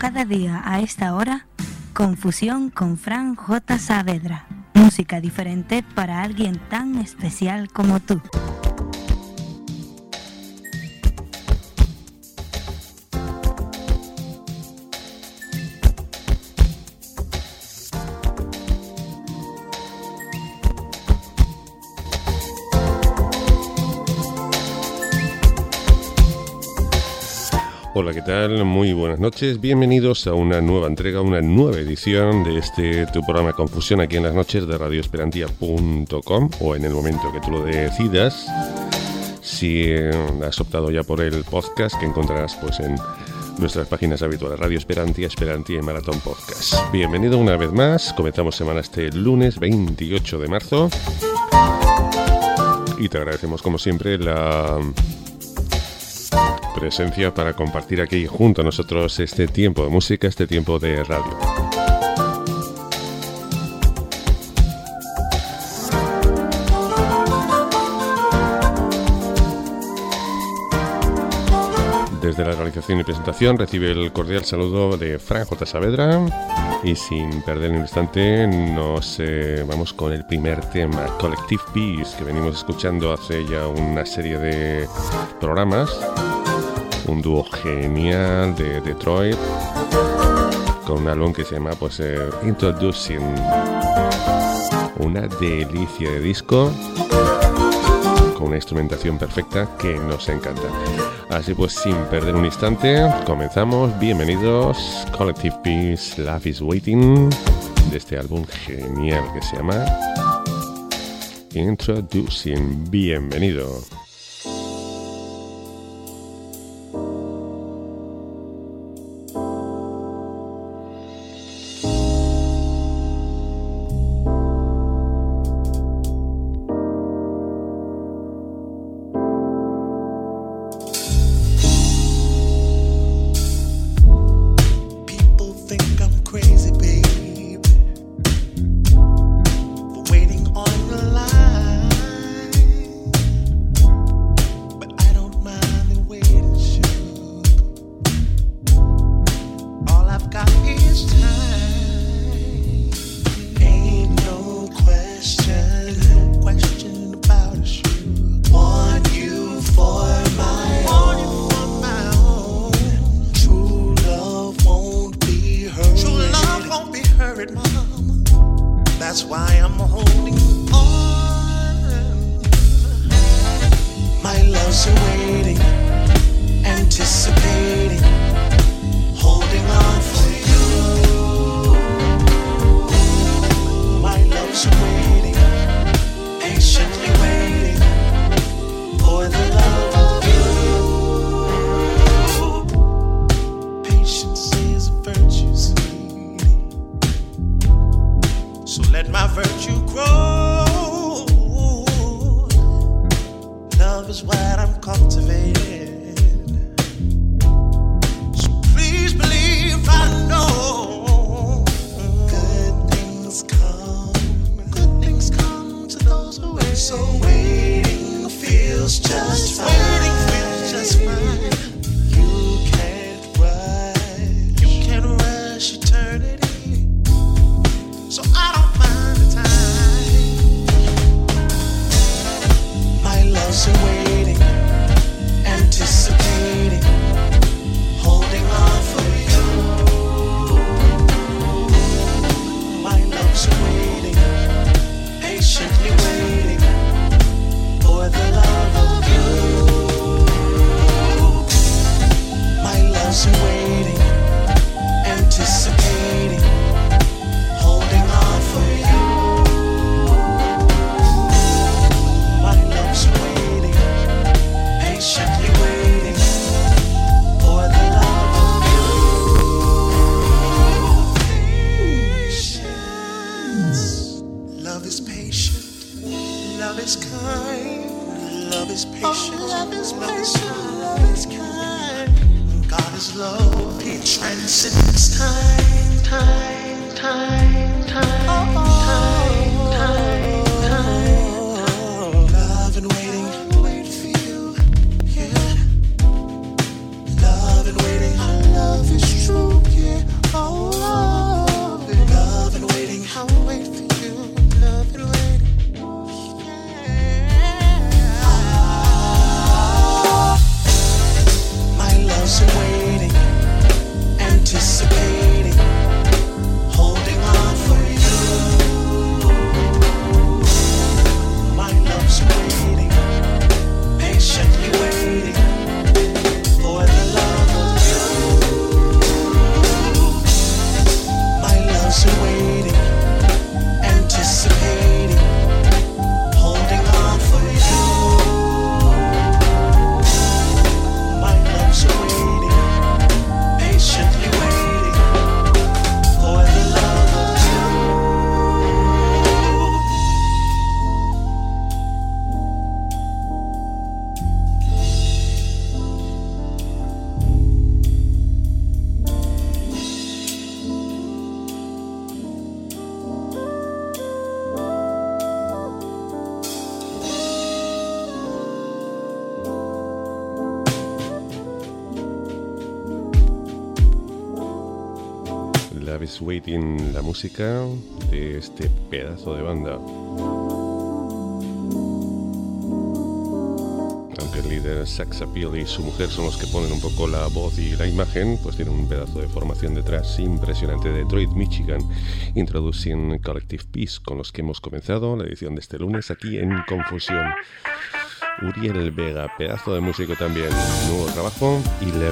cada día a esta hora, Confusión con Fran J. Saavedra. Música diferente para alguien tan especial como tú. Hola, ¿qué tal? Muy buenas noches. Bienvenidos a una nueva entrega, una nueva edición de tu programa Confusión aquí en las noches de radioesperantia.com o en el momento que tú lo decidas. Si has optado ya por el podcast que encontrarás pues en nuestras páginas habituales, Radio Esperantia, Esperantia y Maratón Podcast. Bienvenido una vez más. Comenzamos semana este lunes 28 de marzo y te agradecemos como siempre la presencia para compartir aquí junto a nosotros este tiempo de música, este tiempo de radio. Desde la realización y presentación recibe el cordial saludo de Fran J. Saavedra y sin perder un instante nos vamos con el primer tema, Collective Peace, que venimos escuchando hace ya una serie de programas. Un dúo genial de Detroit con un álbum que se llama Introducing. Una delicia de disco con una instrumentación perfecta que nos encanta. Así pues, sin perder un instante, comenzamos. Bienvenidos, Collective Peace, Love is Waiting, de este álbum genial que se llama Introducing. Bienvenido. Love and waiting, our love is true, yeah. is Waiting, la música de este pedazo de banda. Aunque el líder Sax Appeal y su mujer son los que ponen un poco la voz y la imagen, pues tienen un pedazo de formación detrás impresionante de Detroit, Michigan, Introducing Collective Peace, con los que hemos comenzado la edición de este lunes aquí en Confusión. Uriel Vega, pedazo de músico también, nuevo trabajo, 11.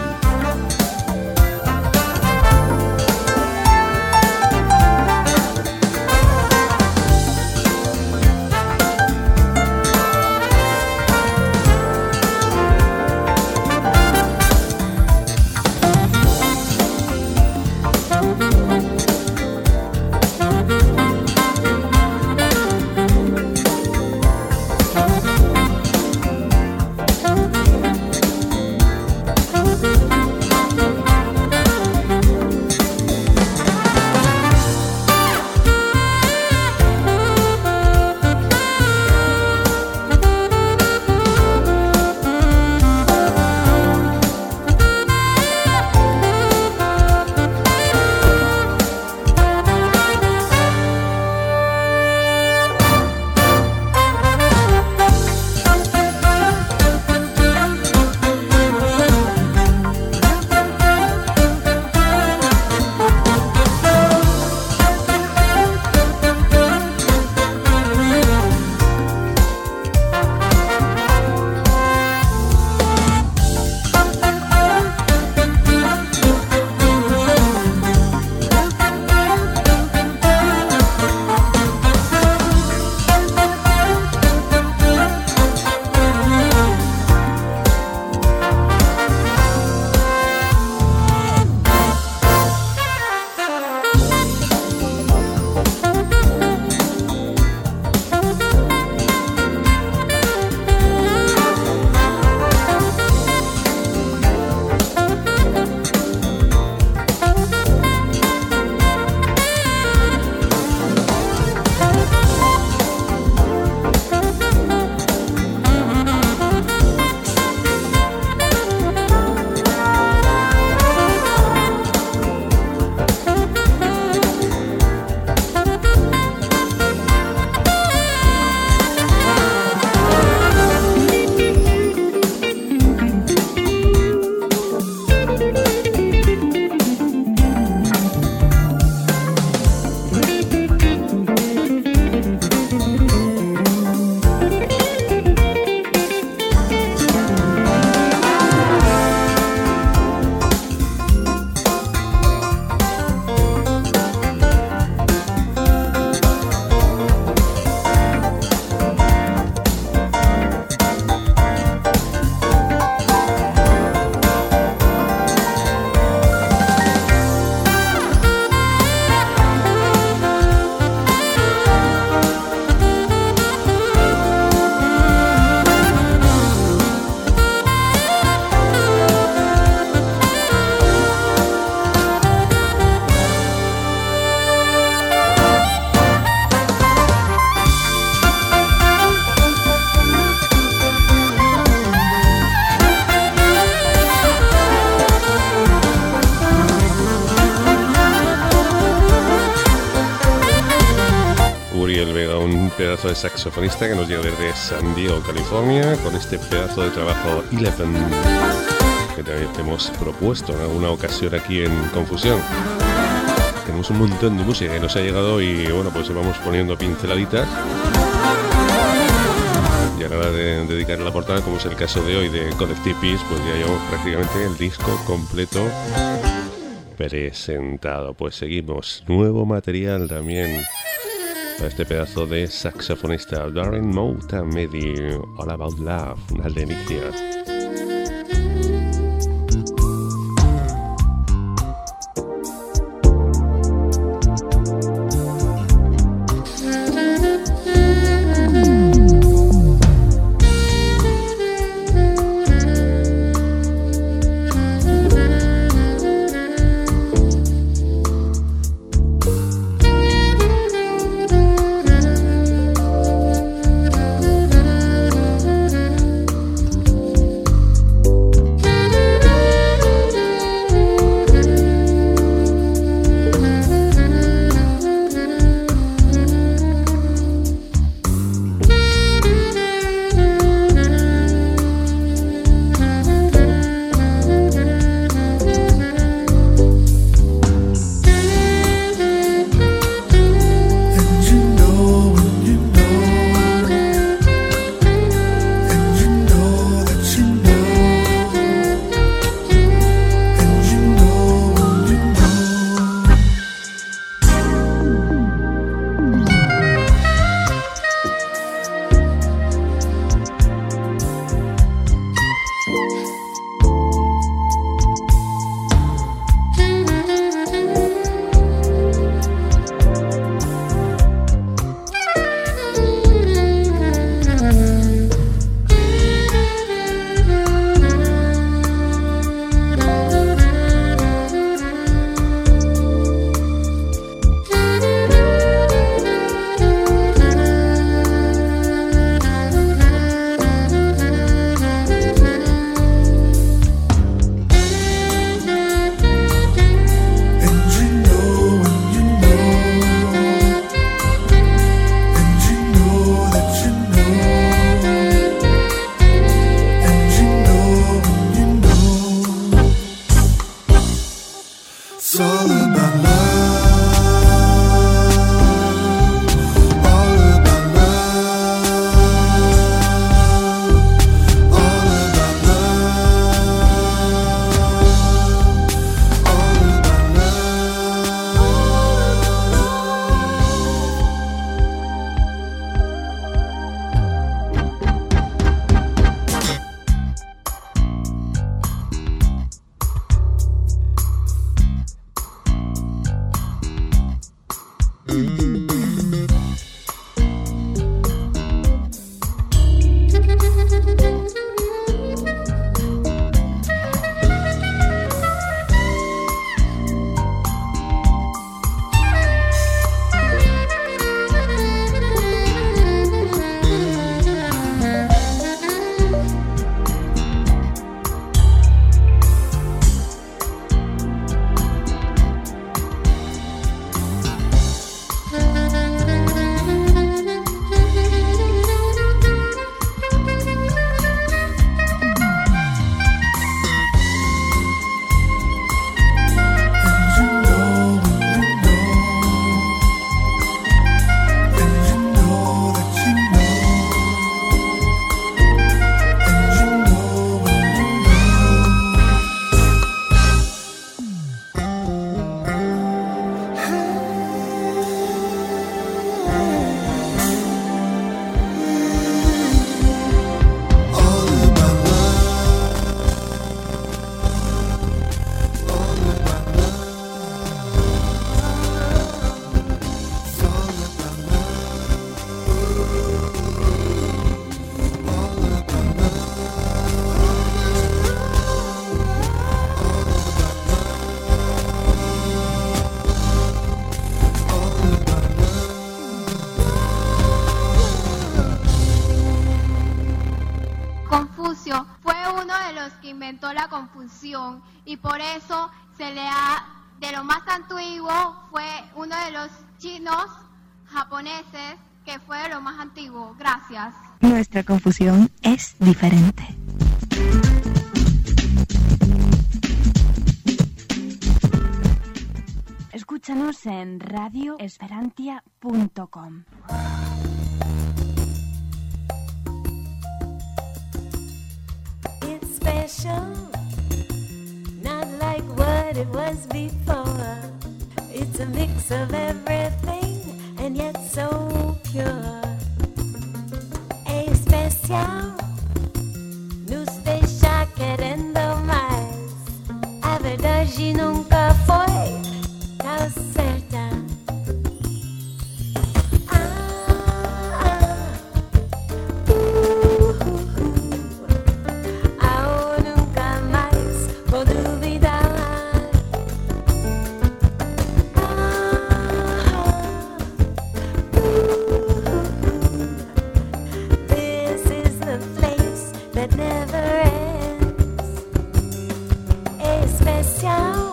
Pedazo de saxofonista que nos llega desde San Diego, California, con este pedazo de trabajo 11 que también te hemos propuesto en alguna ocasión aquí en Confusión. Tenemos un montón de música que nos ha llegado y bueno, pues vamos poniendo pinceladitas. Y a la hora de dedicar la portada, como es el caso de hoy de Collective Peace, pues ya llevamos prácticamente el disco completo presentado. Pues seguimos, nuevo material también para este pedazo de saxofonista Darren Motamedi, All About Love, una delicia. que inventó la confusión y por eso de lo más antiguo fue uno de los chinos japoneses que fue de lo más antiguo. Gracias. Nuestra confusión es diferente. Escúchanos en radioesperantia.com. It's special, not like what it was before. It's a mix of everything and yet so pure. Especial, nos deixa querendo mais. A verdade nunca foi tão certa. Nunca mais vou duvidar. This is the place that never ends. Especial,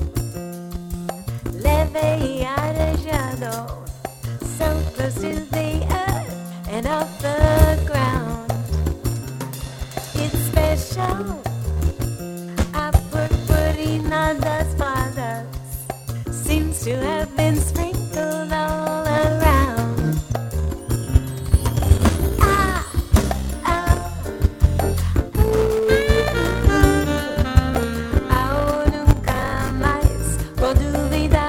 leve e arejado, so close to the earth and off the ground. It's special. A purpurina das fadas seems to have been sprinkled all around. Nunca mais vou duvidar.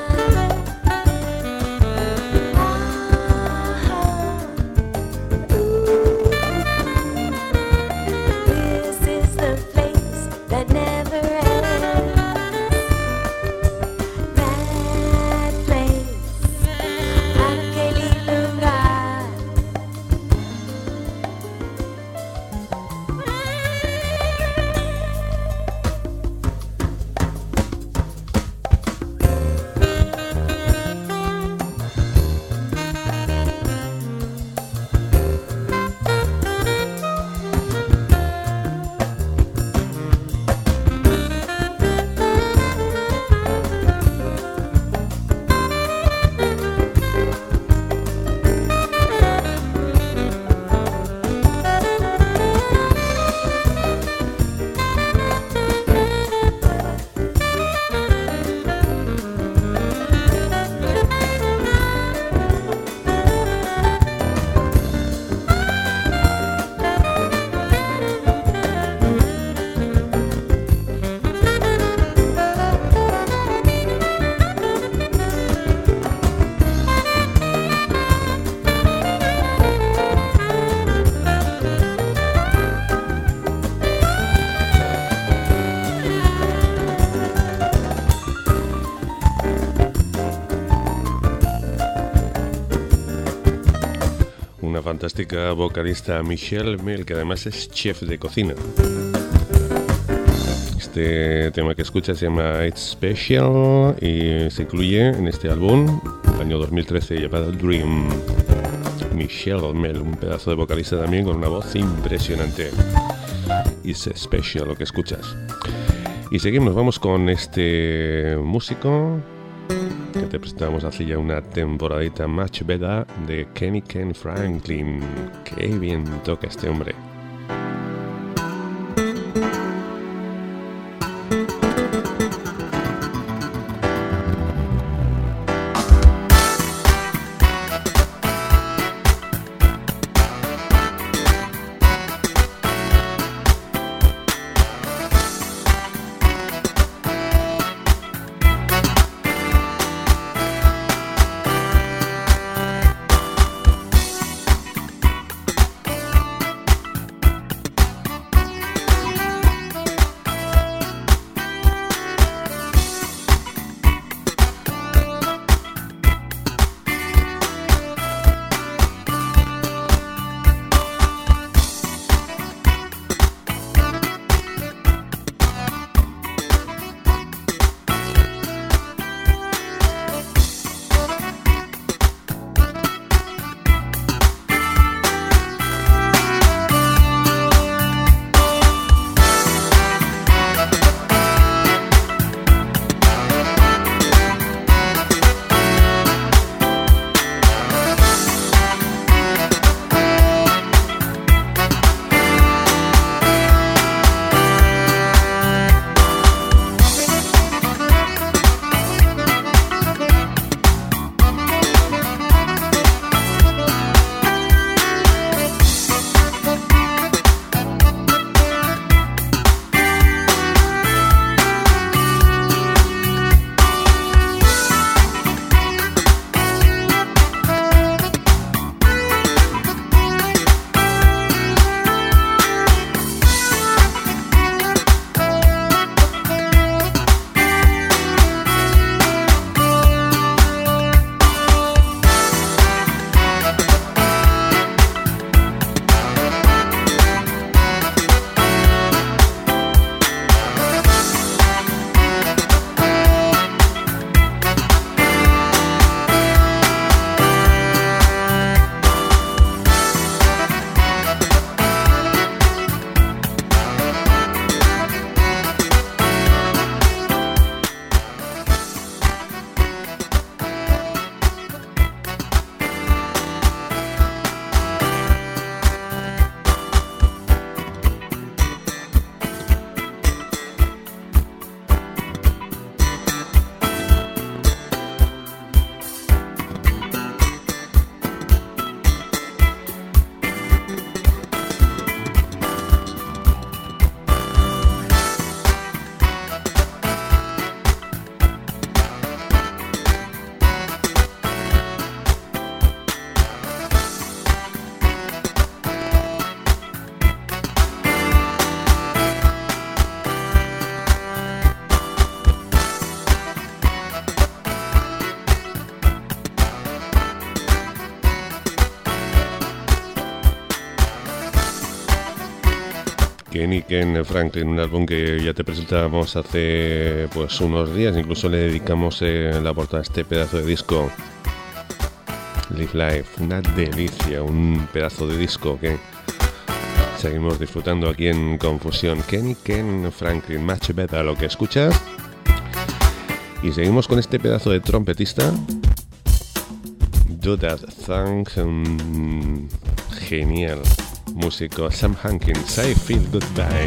This is the place that never ends. That place, aquele lugar. Una fantástica vocalista, Michelle Mel, que además es chef de cocina. Este tema que escucha se llama It's Special y se incluye en este álbum, año 2013, llamado Dream. Michelle Mel, un pedazo de vocalista también con una voz impresionante. It's Special lo que escuchas. Y seguimos, vamos con este músico que te presentamos hace ya una temporadita, Much Better, de Kenny Ken Franklin. Qué bien toca este hombre. Ken Franklin, un álbum que ya te presentábamos hace pues unos días, incluso le dedicamos la portada a este pedazo de disco, Live Life, una delicia, un pedazo de disco que seguimos disfrutando aquí en Confusión. Ken Franklin, Much Better, lo que escuchas. Y seguimos con este pedazo de trompetista, Do That Thing, genial músico, Sam Hankins, I Feel Goodbye.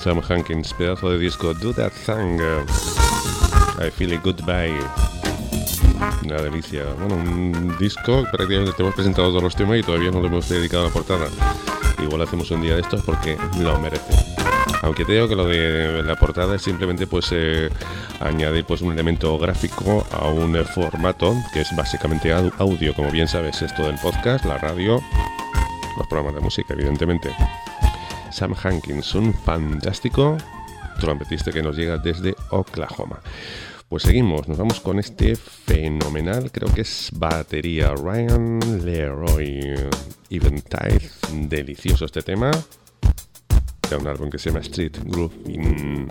Sam Hankins, pedazo de disco, Do That Thing, I Feel It Goodbye. Una delicia. Bueno, un disco que prácticamente te hemos presentado todos los temas y todavía no le hemos dedicado a la portada. Igual hacemos un día de estos porque lo merece. Aunque te digo que lo de la portada es simplemente pues añadir pues un elemento gráfico a un formato que es básicamente audio, como bien sabes, esto del podcast, la radio, los programas de música, evidentemente. Sam Hankins, un fantástico trompetista que nos llega desde Oklahoma. Pues seguimos, nos vamos con este fenomenal, creo que es batería, Ryan Leroy, Eventide, delicioso este tema, de un álbum que se llama Street Grooving.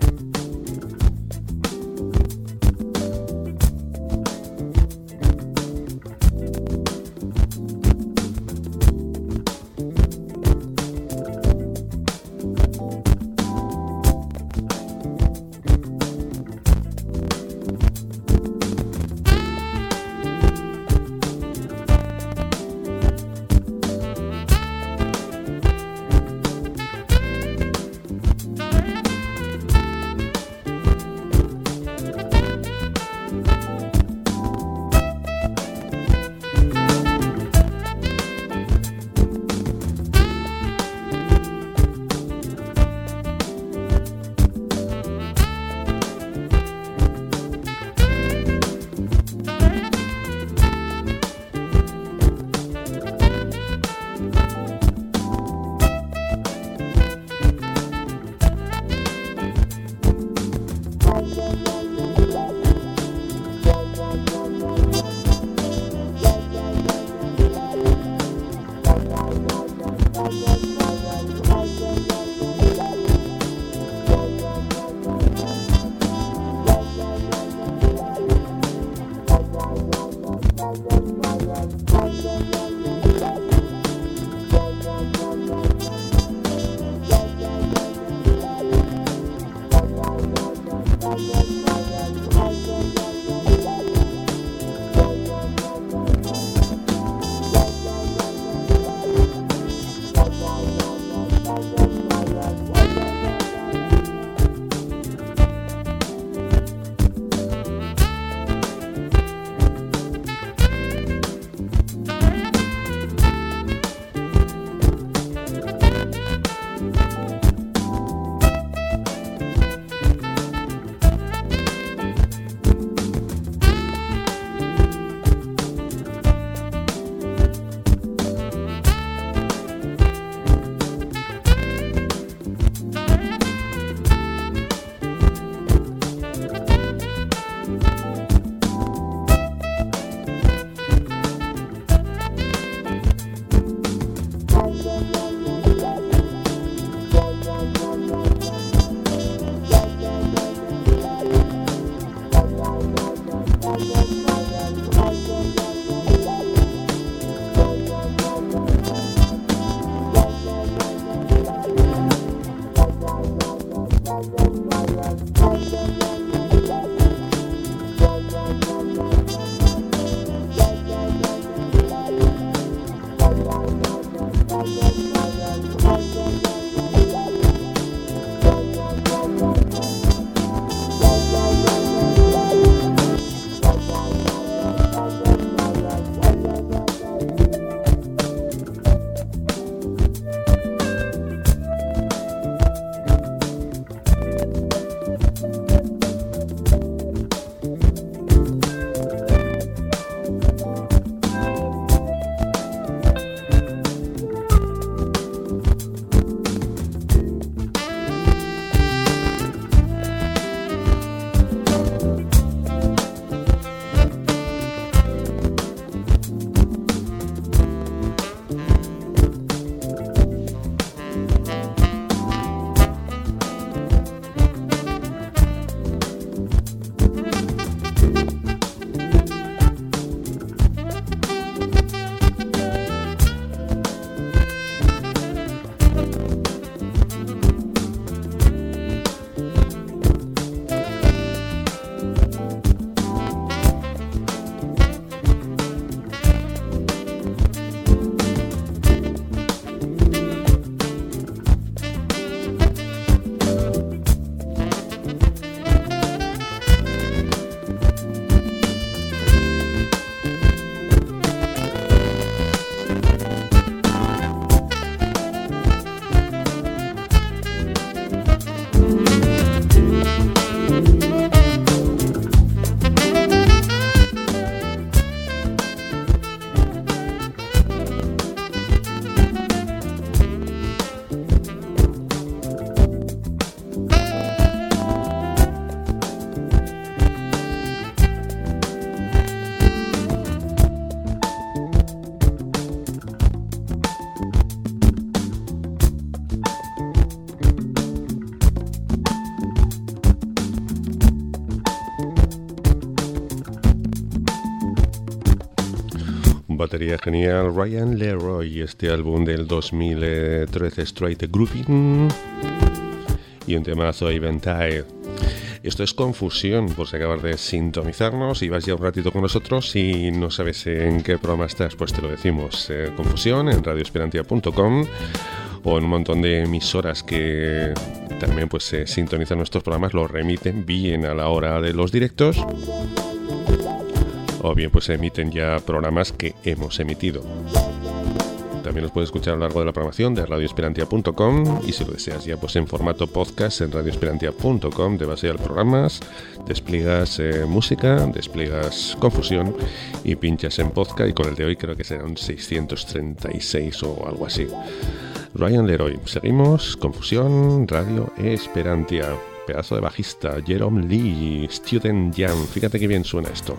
batería genial, Ryan Leroy, este álbum del 2013, Straight Grouping, y un temazo, Eventide. Esto es Confusión, por si acabas de sintonizarnos y vas ya un ratito con nosotros y no sabes en qué programa estás, pues te lo decimos. Confusión en radioesperantia.com o en un montón de emisoras que también pues sintonizan nuestros programas, los remiten bien a la hora de los directos, o bien pues emiten ya programas que hemos emitido. También los puedes escuchar a lo largo de la programación de radioesperantia.com, y si lo deseas ya pues en formato podcast en radioesperantia.com te vas a ir a programas, despliegas música, despliegas Confusión y pinchas en podcast, y con el de hoy creo que será un 636 o algo así. Ryan Leroy. Seguimos, Confusión, Radio Esperantia. Pedazo de bajista, Jerome Lee, Student Jam. Fíjate que bien suena esto.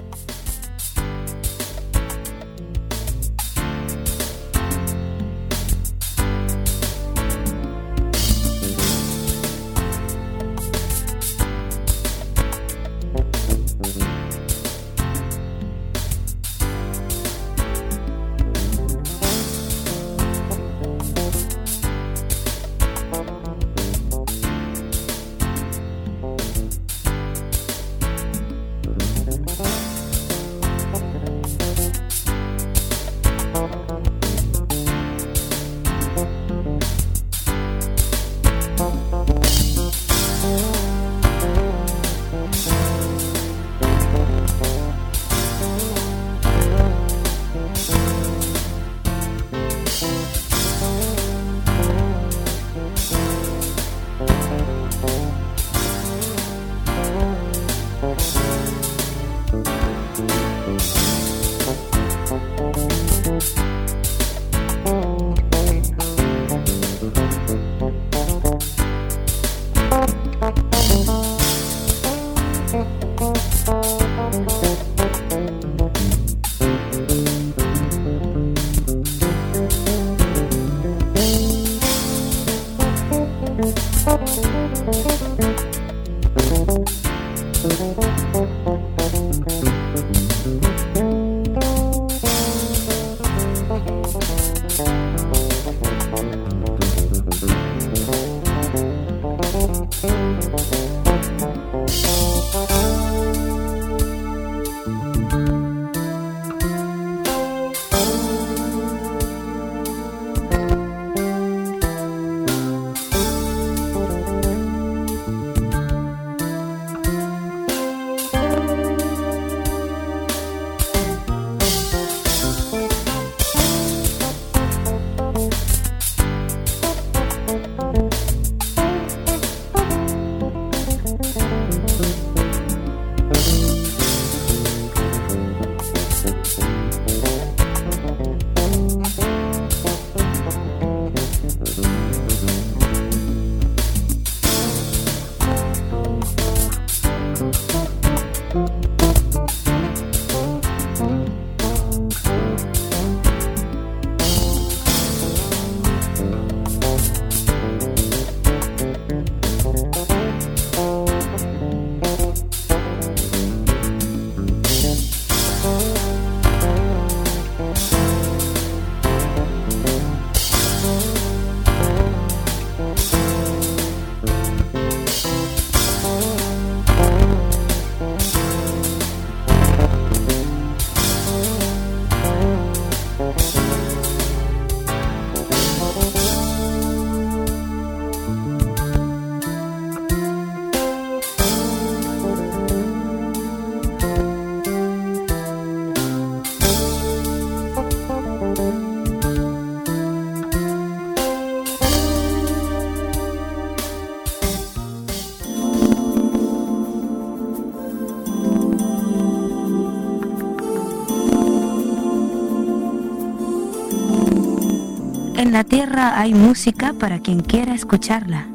En la tierra hay música para quien quiera escucharla.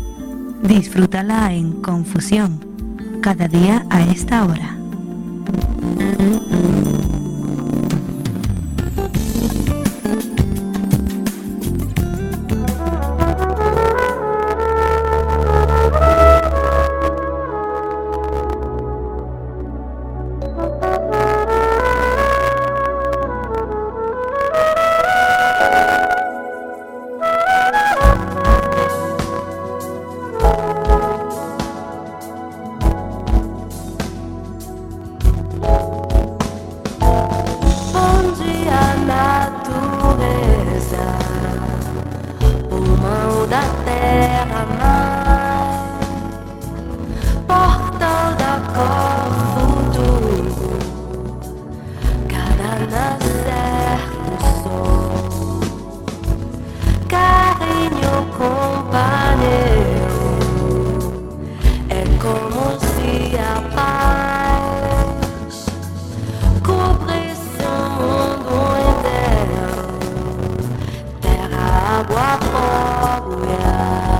Disfrútala en Confusión, cada día a esta hora. a natureza, pulmão da terra, mar, portal da cor, futuro, cada nascer do sol, carinho companheiro, é como se a paz cobrisse o mundo inteiro, terra, água, fogo e ar.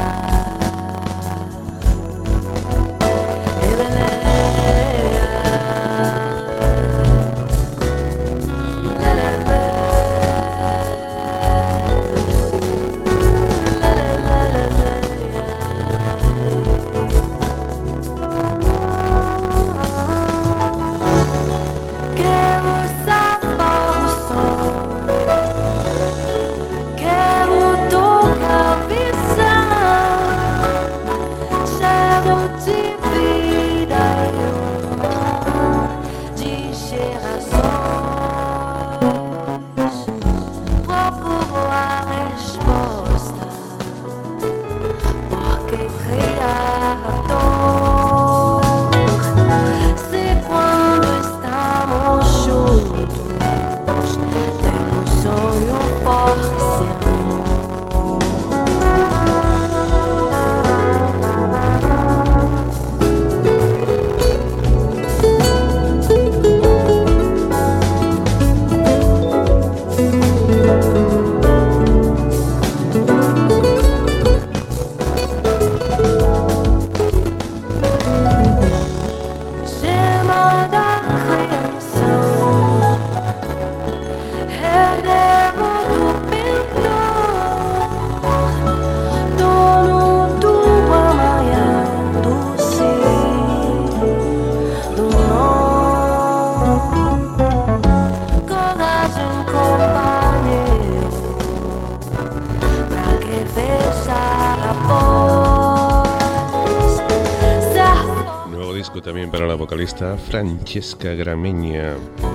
También para la vocalista Francesca Gramegna,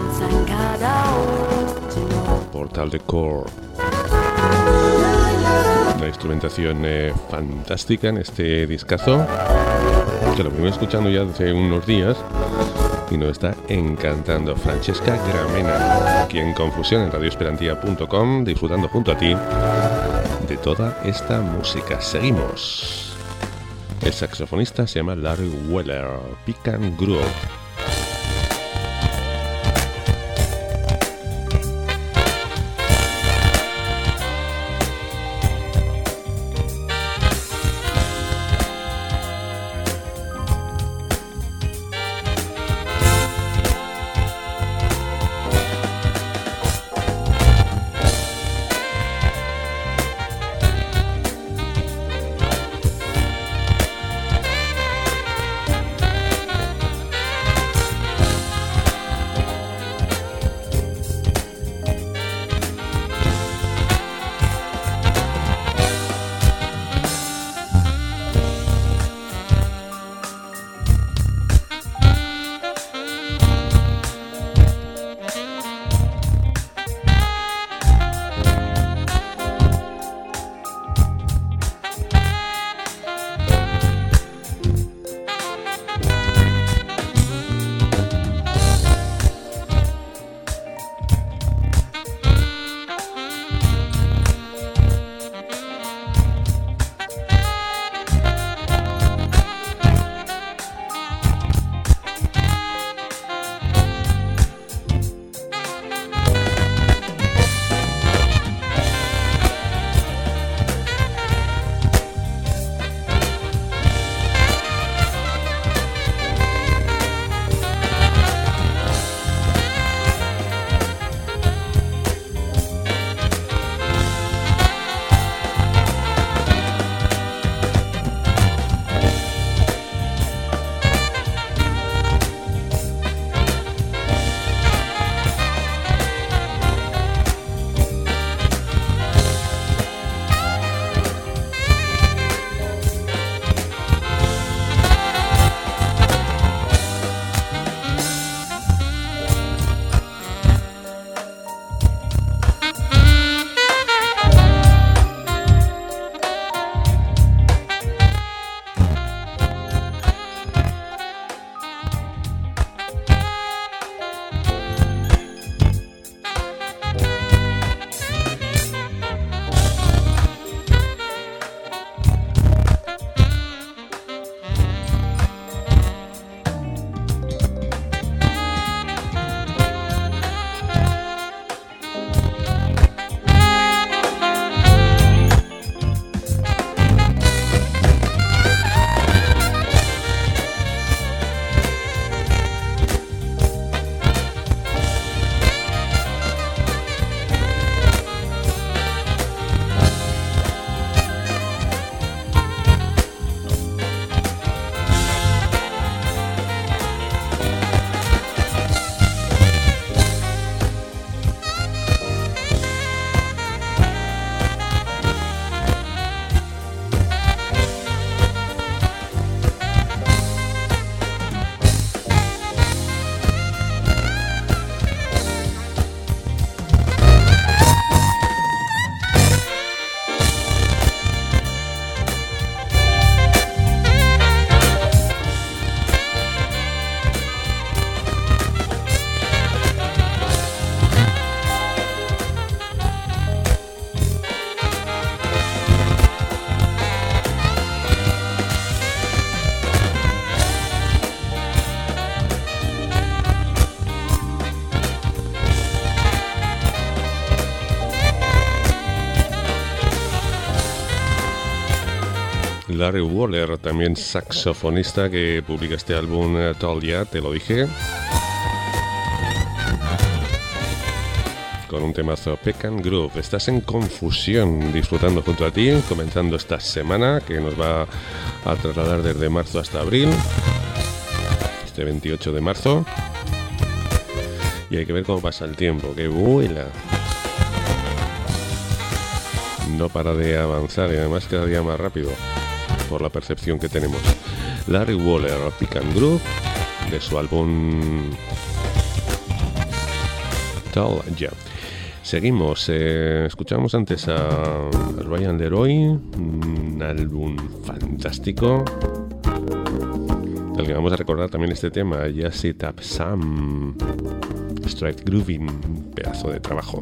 Portal de Cor. Una instrumentación fantástica en este discazo, que lo vengo escuchando ya hace unos días y nos está encantando. Francesca Gramegna, aquí en Confusión en radioesperantia.com, disfrutando junto a ti de toda esta música. Seguimos. El saxofonista se llama Larry Weller, Pick and Groove. Larry Waller, también saxofonista, que publica este álbum Tall Ya, te lo dije, con un temazo Pecan Groove. Estás en Confusión, disfrutando junto a ti, comenzando esta semana que nos va a trasladar desde marzo hasta abril, este 28 de marzo, y hay que ver cómo pasa el tiempo, que vuela, no para de avanzar, y además cada día más rápido por la percepción que tenemos. Larry Waller, Pecan Groove, de su álbum Tall Ya. Seguimos, escuchamos antes a Ryan Leroy, un álbum fantástico, del que vamos a recordar también este tema, Just Sit Up Sam, Straight Grooving, pedazo de trabajo.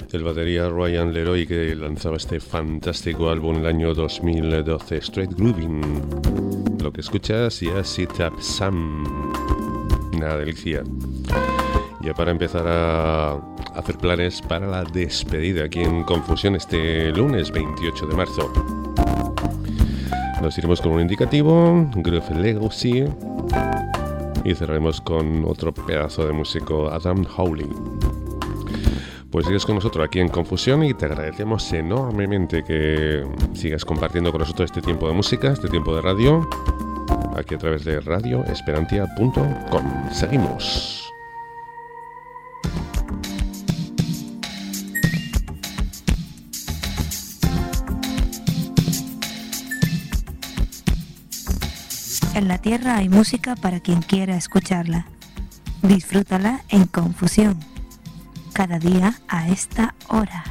el batería Ryan Leroy, que lanzaba este fantástico álbum en el año 2012, Straight Grooving. Lo que escuchas ya Sit Up Sam, una delicia. Ya para empezar a hacer planes para la despedida aquí en Confusión este lunes 28 de marzo. Nos iremos con un indicativo, Groove Legacy, y cerraremos con otro pedazo de músico, Adam Howley. Pues sigues con nosotros aquí en Confusión y te agradecemos enormemente que sigas compartiendo con nosotros este tiempo de música, este tiempo de radio, aquí a través de radioesperantia.com. Seguimos. En la Tierra hay música para quien quiera escucharla. Disfrútala en Confusión, cada día a esta hora.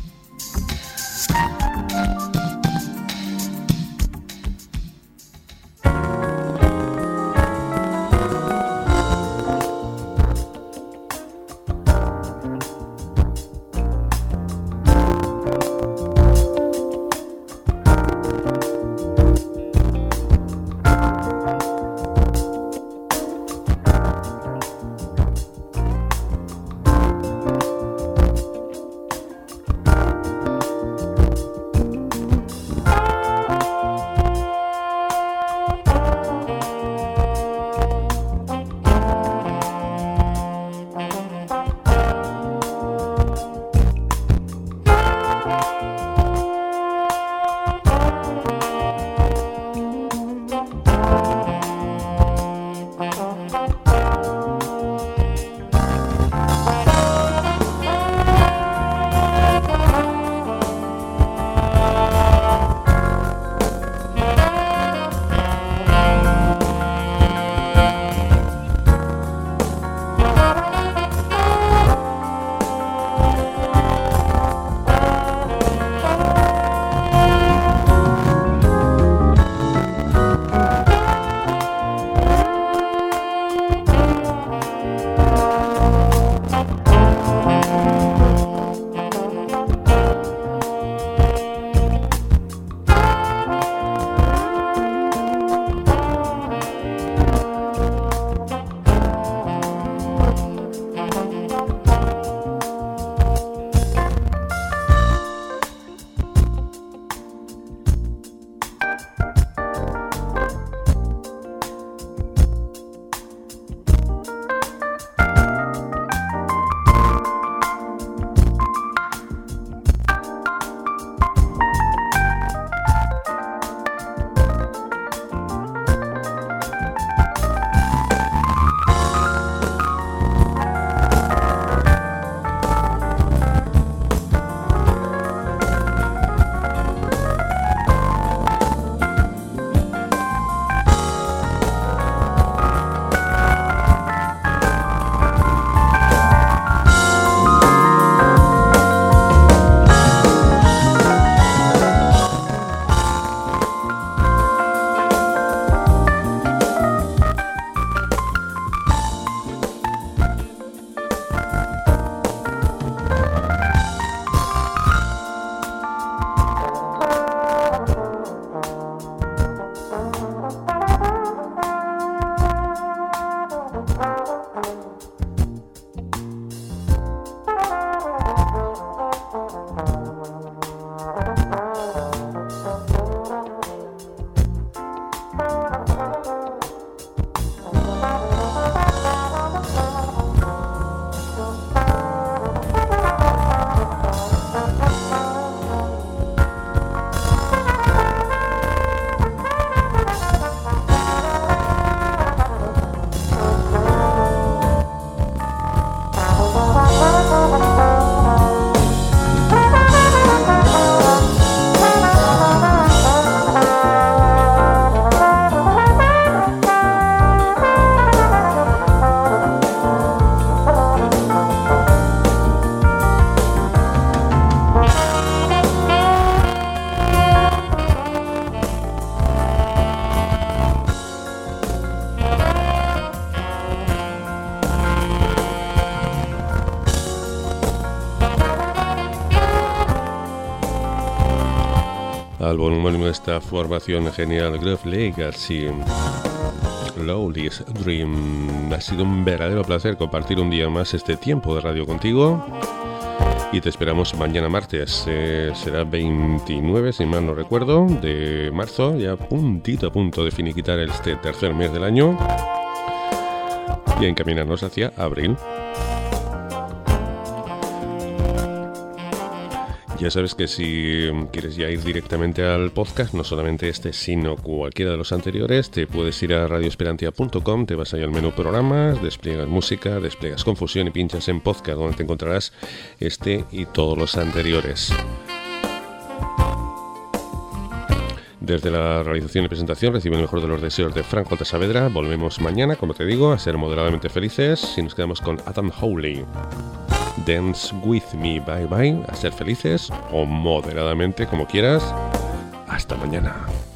álbum homónimo de esta formación genial, Groove Legacy, Lowly's Dream. Ha sido un verdadero placer compartir un día más este tiempo de radio contigo y te esperamos mañana martes, será 29, si mal no recuerdo, de marzo, ya a punto de finiquitar este tercer mes del año y encaminarnos hacia abril. Ya sabes que si quieres ya ir directamente al podcast, no solamente este, sino cualquiera de los anteriores, te puedes ir a radioesperantia.com, te vas ahí al menú programas, despliegas música, despliegas confusión y pinchas en podcast, donde te encontrarás este y todos los anteriores. Desde la realización y presentación recibe el mejor de los deseos de Frank J. Saavedra. Volvemos mañana, como te digo, a ser moderadamente felices y nos quedamos con Adam Howley. Dance with me, bye bye, a ser felices o moderadamente, como quieras. Hasta mañana.